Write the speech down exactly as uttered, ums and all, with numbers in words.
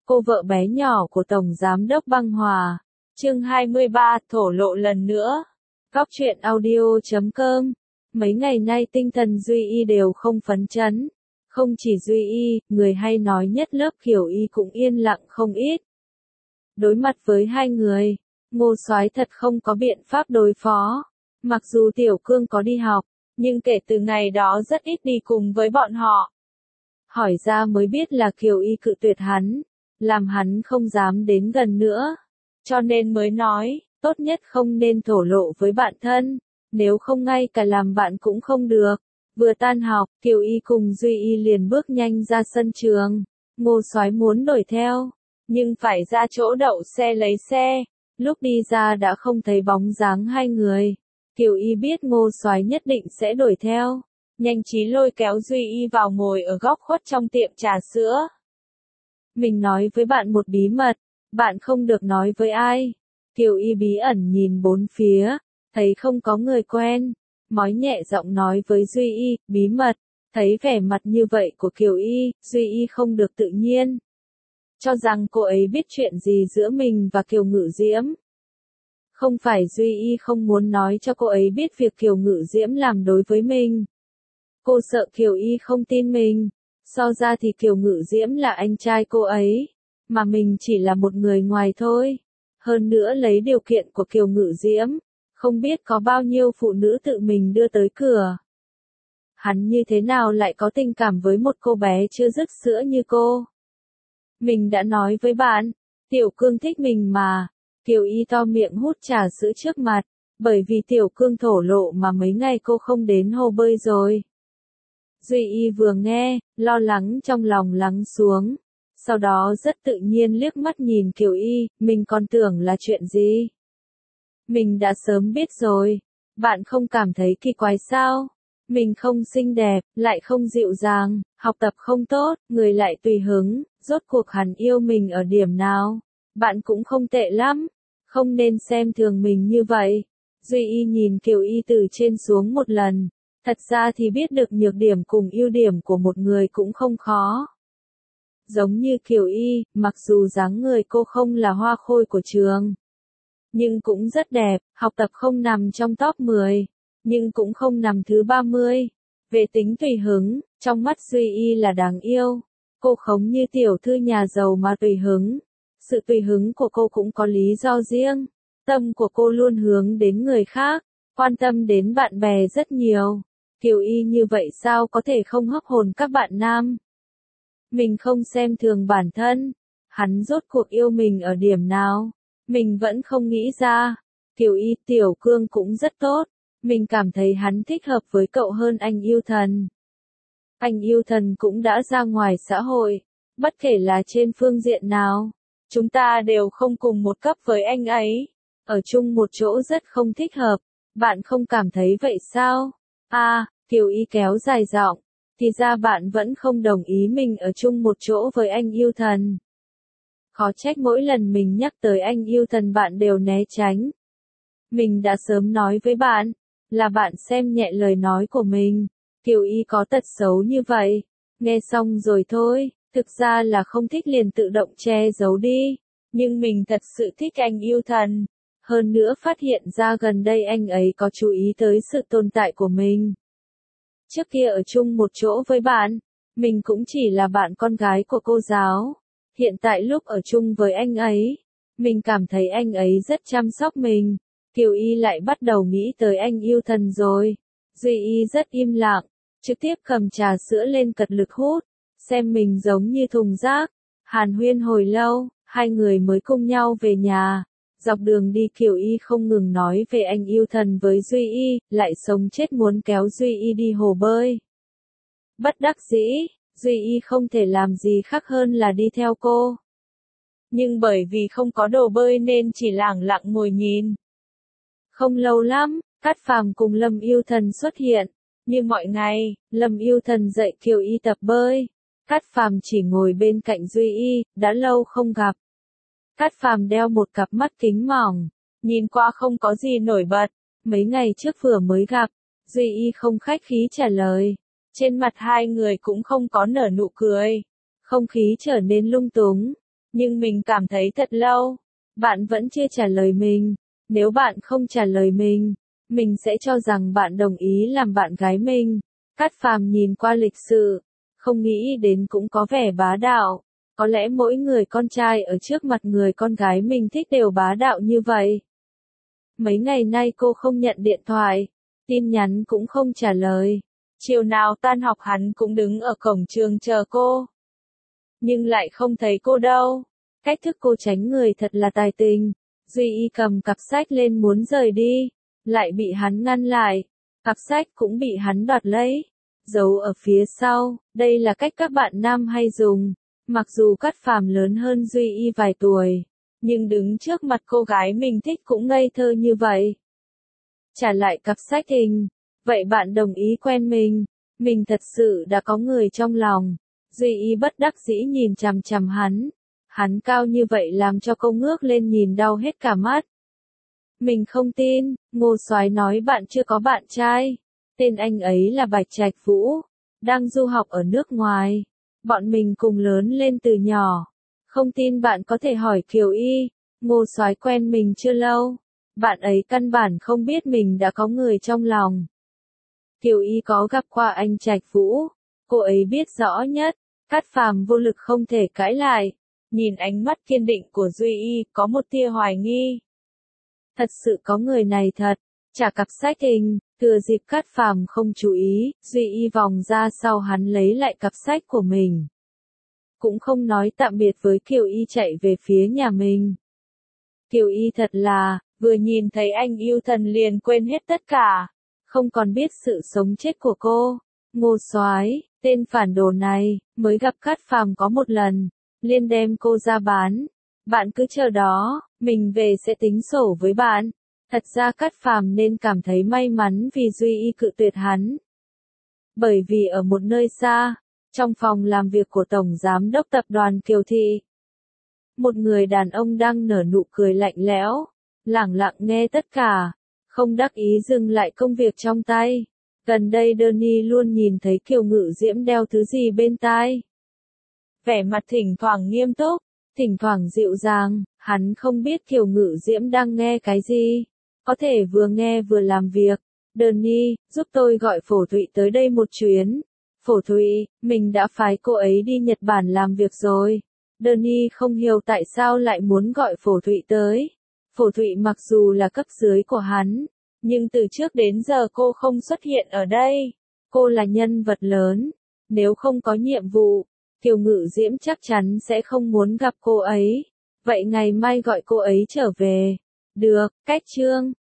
cô vợ bé nhỏ của Tổng Giám đốc Băng Hòa. Chương hai mươi ba, thổ lộ lần nữa. Góc truyện audio chấm com. Mấy ngày nay tinh thần Duy Y đều không phấn chấn. Không chỉ Duy Y, người hay nói nhất lớp Kiều Y cũng yên lặng không ít. Đối mặt với hai người, Ngô Soái thật không có biện pháp đối phó. Mặc dù Tiểu Cương có đi học, nhưng kể từ ngày đó rất ít đi cùng với bọn họ. Hỏi ra mới biết là Kiều Y cự tuyệt hắn, làm hắn không dám đến gần nữa. Cho nên mới nói, tốt nhất không nên thổ lộ với bạn thân, nếu không ngay cả làm bạn cũng không được. Vừa tan học, Kiều Y cùng Duy Y liền bước nhanh ra sân trường. Ngô Soái muốn đuổi theo, nhưng phải ra chỗ đậu xe lấy xe. Lúc đi ra đã không thấy bóng dáng hai người. Kiều Y biết Ngô Soái nhất định sẽ đuổi theo, nhanh trí lôi kéo Duy Y vào ngồi ở góc khuất trong tiệm trà sữa. Mình nói với bạn một bí mật, bạn không được nói với ai. Kiều Y bí ẩn nhìn bốn phía, thấy không có người quen, mói nhẹ giọng nói với Duy Y, bí mật. Thấy vẻ mặt như vậy của Kiều Y, Duy Y không được tự nhiên, cho rằng cô ấy biết chuyện gì giữa mình và Kiều Ngự Diễm. Không phải Duy Y không muốn nói cho cô ấy biết việc Kiều Ngự Diễm làm đối với mình. Cô sợ Kiều Y không tin mình. So ra thì Kiều Ngự Diễm là anh trai cô ấy, mà mình chỉ là một người ngoài thôi. Hơn nữa lấy điều kiện của Kiều Ngự Diễm, không biết có bao nhiêu phụ nữ tự mình đưa tới cửa. Hắn như thế nào lại có tình cảm với một cô bé chưa dứt sữa như cô? Mình đã nói với bạn, Tiểu Cương thích mình mà. Kiều Y to miệng hút trà sữa trước mặt, bởi vì Tiểu Cương thổ lộ mà mấy ngày cô không đến hồ bơi rồi. Duy Y vừa nghe, lo lắng trong lòng lắng xuống, sau đó rất tự nhiên liếc mắt nhìn Kiều Y, mình còn tưởng là chuyện gì. Mình đã sớm biết rồi, bạn không cảm thấy kỳ quái sao? Mình không xinh đẹp, lại không dịu dàng, học tập không tốt, người lại tùy hứng, rốt cuộc hắn yêu mình ở điểm nào? Bạn cũng không tệ lắm, không nên xem thường mình như vậy. Duy Y nhìn Kiều Y từ trên xuống một lần. Thật ra thì biết được nhược điểm cùng ưu điểm của một người cũng không khó. Giống như Kiều Y, mặc dù dáng người cô không là hoa khôi của trường, nhưng cũng rất đẹp, học tập không nằm trong top mười, nhưng cũng không nằm thứ ba mươi. Về tính tùy hứng, trong mắt Duy Y là đáng yêu. Cô không như tiểu thư nhà giàu mà tùy hứng. Sự tùy hứng của cô cũng có lý do riêng. Tâm của cô luôn hướng đến người khác, quan tâm đến bạn bè rất nhiều. Kiều Y như vậy sao có thể không hấp hồn các bạn nam? Mình không xem thường bản thân. Hắn rốt cuộc yêu mình ở điểm nào? Mình vẫn không nghĩ ra. Kiều Y, Tiểu Cương cũng rất tốt. Mình cảm thấy hắn thích hợp với cậu hơn anh Yêu Thần. Anh Yêu Thần cũng đã ra ngoài xã hội. Bất kể là trên phương diện nào, chúng ta đều không cùng một cấp với anh ấy. Ở chung một chỗ rất không thích hợp. Bạn không cảm thấy vậy sao? À, Kiều Y kéo dài giọng, thì ra bạn vẫn không đồng ý mình ở chung một chỗ với anh Yêu Thần. Khó trách mỗi lần mình nhắc tới anh Yêu Thần bạn đều né tránh. Mình đã sớm nói với bạn, là bạn xem nhẹ lời nói của mình. Kiều Y có tật xấu như vậy. Nghe xong rồi thôi, thực ra là không thích liền tự động che giấu đi. Nhưng mình thật sự thích anh Yêu Thần. Hơn nữa phát hiện ra gần đây anh ấy có chú ý tới sự tồn tại của mình. Trước kia ở chung một chỗ với bạn, mình cũng chỉ là bạn con gái của cô giáo. Hiện tại lúc ở chung với anh ấy, mình cảm thấy anh ấy rất chăm sóc mình. Kiều Y lại bắt đầu nghĩ tới anh Yêu Thần rồi. Duy Y rất im lặng, trực tiếp cầm trà sữa lên cật lực hút, xem mình giống như thùng rác. Hàn huyên hồi lâu, hai người mới cùng nhau về nhà. Dọc đường đi Kiều Y không ngừng nói về anh Yêu Thần với Duy Y, lại sống chết muốn kéo Duy Y đi hồ bơi. Bất đắc dĩ, Duy Y không thể làm gì khác hơn là đi theo cô. Nhưng bởi vì không có đồ bơi nên chỉ lẳng lặng ngồi nhìn. Không lâu lắm, Cát Phàm cùng Lâm Yêu Thần xuất hiện. Như mọi ngày, Lâm Yêu Thần dạy Kiều Y tập bơi. Cát Phàm chỉ ngồi bên cạnh Duy Y, đã lâu không gặp. Cát Phàm đeo một cặp mắt kính mỏng, nhìn qua không có gì nổi bật. Mấy ngày trước vừa mới gặp, Duy Y không khách khí trả lời. Trên mặt hai người cũng không có nở nụ cười. Không khí trở nên lung túng. nhưng mình cảm thấy thật lâu. Bạn vẫn chưa trả lời mình. Nếu bạn không trả lời mình, mình sẽ cho rằng bạn đồng ý làm bạn gái mình. Cát Phàm nhìn qua lịch sự, không nghĩ đến cũng có vẻ bá đạo. Có lẽ mỗi người con trai ở trước mặt người con gái mình thích đều bá đạo như vậy. Mấy ngày nay cô không nhận điện thoại, tin nhắn cũng không trả lời. Chiều nào tan học hắn cũng đứng ở cổng trường chờ cô. Nhưng lại không thấy cô đâu. Cách thức cô tránh người thật là tài tình. Duy Y cầm cặp sách lên muốn rời đi, lại bị hắn ngăn lại. Cặp sách cũng bị hắn đoạt lấy, giấu ở phía sau. Đây là cách các bạn nam hay dùng. Mặc dù Cát Phàm lớn hơn Duy Y vài tuổi, nhưng đứng trước mặt cô gái mình thích cũng ngây thơ như vậy. Trả lại cặp sách hình. Vậy bạn đồng ý quen mình? Mình thật sự đã có người trong lòng. Duy Y bất đắc dĩ nhìn chằm chằm hắn. Hắn cao như vậy làm cho cô ngước lên nhìn đau hết cả mắt. Mình không tin, Ngô Soái nói bạn chưa có bạn trai. Tên anh ấy là Bạch Trạch Vũ, đang du học ở nước ngoài. Bọn mình cùng lớn lên từ nhỏ. Không tin bạn có thể hỏi Kiều Y. Ngô Soái quen mình chưa lâu. Bạn ấy căn bản không biết mình đã có người trong lòng. Kiều Y có gặp qua anh Trạch Vũ. Cô ấy biết rõ nhất. Cát Phàm vô lực không thể cãi lại. Nhìn ánh mắt kiên định của Duy Y, có một tia hoài nghi. Thật sự có người này thật. Trả cặp sách hình, thừa dịp Cát Phàm không chú ý, Duy Y vòng ra sau hắn lấy lại cặp sách của mình. Cũng không nói tạm biệt với Kiều Y chạy về phía nhà mình. Kiều Y thật là, vừa nhìn thấy anh yêu thần liền quên hết tất cả. Không còn biết sự sống chết của cô. Ngô Soái, tên phản đồ này, mới gặp Cát Phàm có một lần. Liên đem cô ra bán. Bạn cứ chờ đó, mình về sẽ tính sổ với bạn. Thật ra Cát Phàm nên cảm thấy may mắn vì Duy Y cự tuyệt hắn. Bởi vì ở một nơi xa, trong phòng làm việc của Tổng Giám đốc Tập đoàn Kiều Thị, một người đàn ông đang nở nụ cười lạnh lẽo, lẳng lặng nghe tất cả, không đắc ý dừng lại công việc trong tay. Gần đây Danny luôn nhìn thấy Kiều Ngự Diễm đeo thứ gì bên tai. Vẻ mặt thỉnh thoảng nghiêm túc, thỉnh thoảng dịu dàng, hắn không biết Kiều Ngự Diễm đang nghe cái gì. Có thể vừa nghe vừa làm việc. Danny, giúp tôi gọi Phổ Thụy tới đây một chuyến. Phổ Thụy, mình đã phái cô ấy đi Nhật Bản làm việc rồi. Danny không hiểu tại sao lại muốn gọi Phổ Thụy tới. Phổ Thụy mặc dù là cấp dưới của hắn, nhưng từ trước đến giờ cô không xuất hiện ở đây. Cô là nhân vật lớn. Nếu không có nhiệm vụ, Kiều Ngự Diễm chắc chắn sẽ không muốn gặp cô ấy. Vậy ngày mai gọi cô ấy trở về. Được, cách chương.